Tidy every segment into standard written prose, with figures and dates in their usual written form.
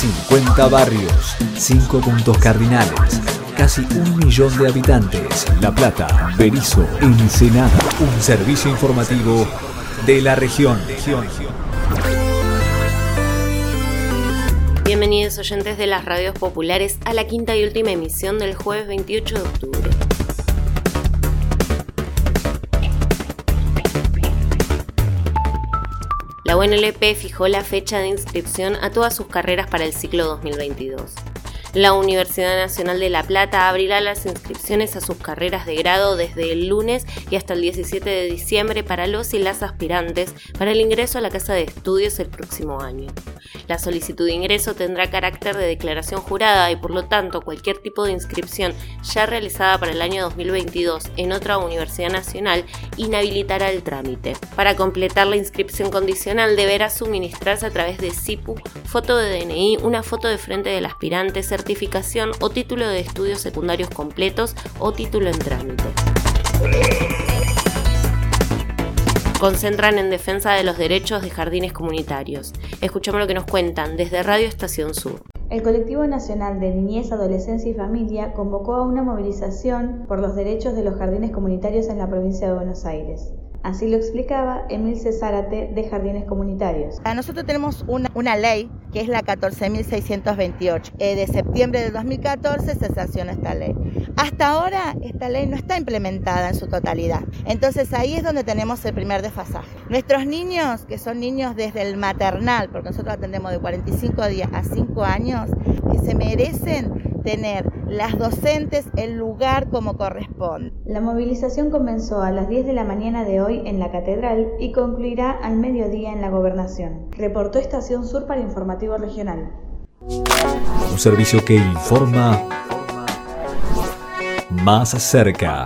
50 barrios, 5 puntos cardinales, casi 1 millón de habitantes. La Plata, Berisso, Ensenada. Un servicio informativo de la región. Bienvenidos oyentes de las radios populares a la quinta y última emisión del jueves 28 de octubre. La UNLP fijó la fecha de inscripción a todas sus carreras para el ciclo 2022. La Universidad Nacional de La Plata abrirá las inscripciones a sus carreras de grado desde el lunes y hasta el 17 de diciembre para los y las aspirantes para el ingreso a la Casa de Estudios el próximo año. La solicitud de ingreso tendrá carácter de declaración jurada y por lo tanto cualquier tipo de inscripción ya realizada para el año 2022 en otra universidad nacional inhabilitará el trámite. Para completar la inscripción condicional deberá suministrarse a través de SIPU, foto de DNI, una foto de frente del aspirante, certificación o título de estudios secundarios completos o título en trámite. Concentran en defensa de los derechos de jardines comunitarios. Escuchamos lo que nos cuentan desde Radio Estación Sur. El Colectivo Nacional de Niñez, Adolescencia y Familia convocó a una movilización por los derechos de los jardines comunitarios en la provincia de Buenos Aires. Así lo explicaba Emilce Zárate de Jardines Comunitarios. Nosotros tenemos una ley que es la 14.628. De septiembre del 2014 se sancionó esta ley. Hasta ahora esta ley no está implementada en su totalidad. Entonces ahí es donde tenemos el primer desfasaje. Nuestros niños, que son niños desde el maternal, porque nosotros atendemos de 45 días a 5 años, que se merecen tener las docentes el lugar como corresponde. La movilización comenzó a las 10 de la mañana de hoy en la Catedral y concluirá al mediodía en la Gobernación. Reportó Estación Sur para Informativo Regional. Un servicio que informa más cerca.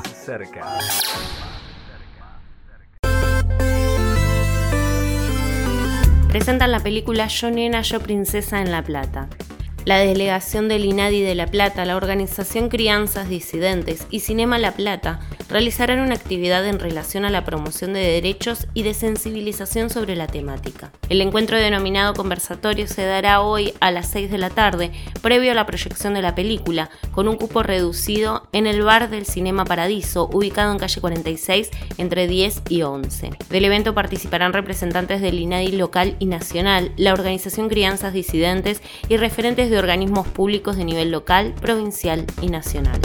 Presentan la película Yo Nena, Yo Princesa en La Plata. La delegación del INADI de La Plata, la organización Crianzas Disidentes y Cinema La Plata realizarán una actividad en relación a la promoción de derechos y de sensibilización sobre la temática. El encuentro denominado conversatorio se dará hoy a las 6 de la tarde, previo a la proyección de la película, con un cupo reducido en el bar del Cinema Paradiso, ubicado en calle 46, entre 10 y 11. Del evento participarán representantes del INADI local y nacional, la organización Crianzas Disidentes y referentes de organismos públicos de nivel local, provincial y nacional.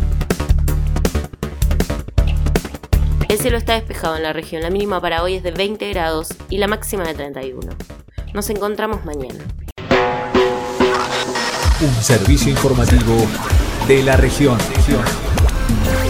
El cielo está despejado en la región, la mínima para hoy es de 20 grados y la máxima de 31. Nos encontramos mañana. Un servicio informativo de la región.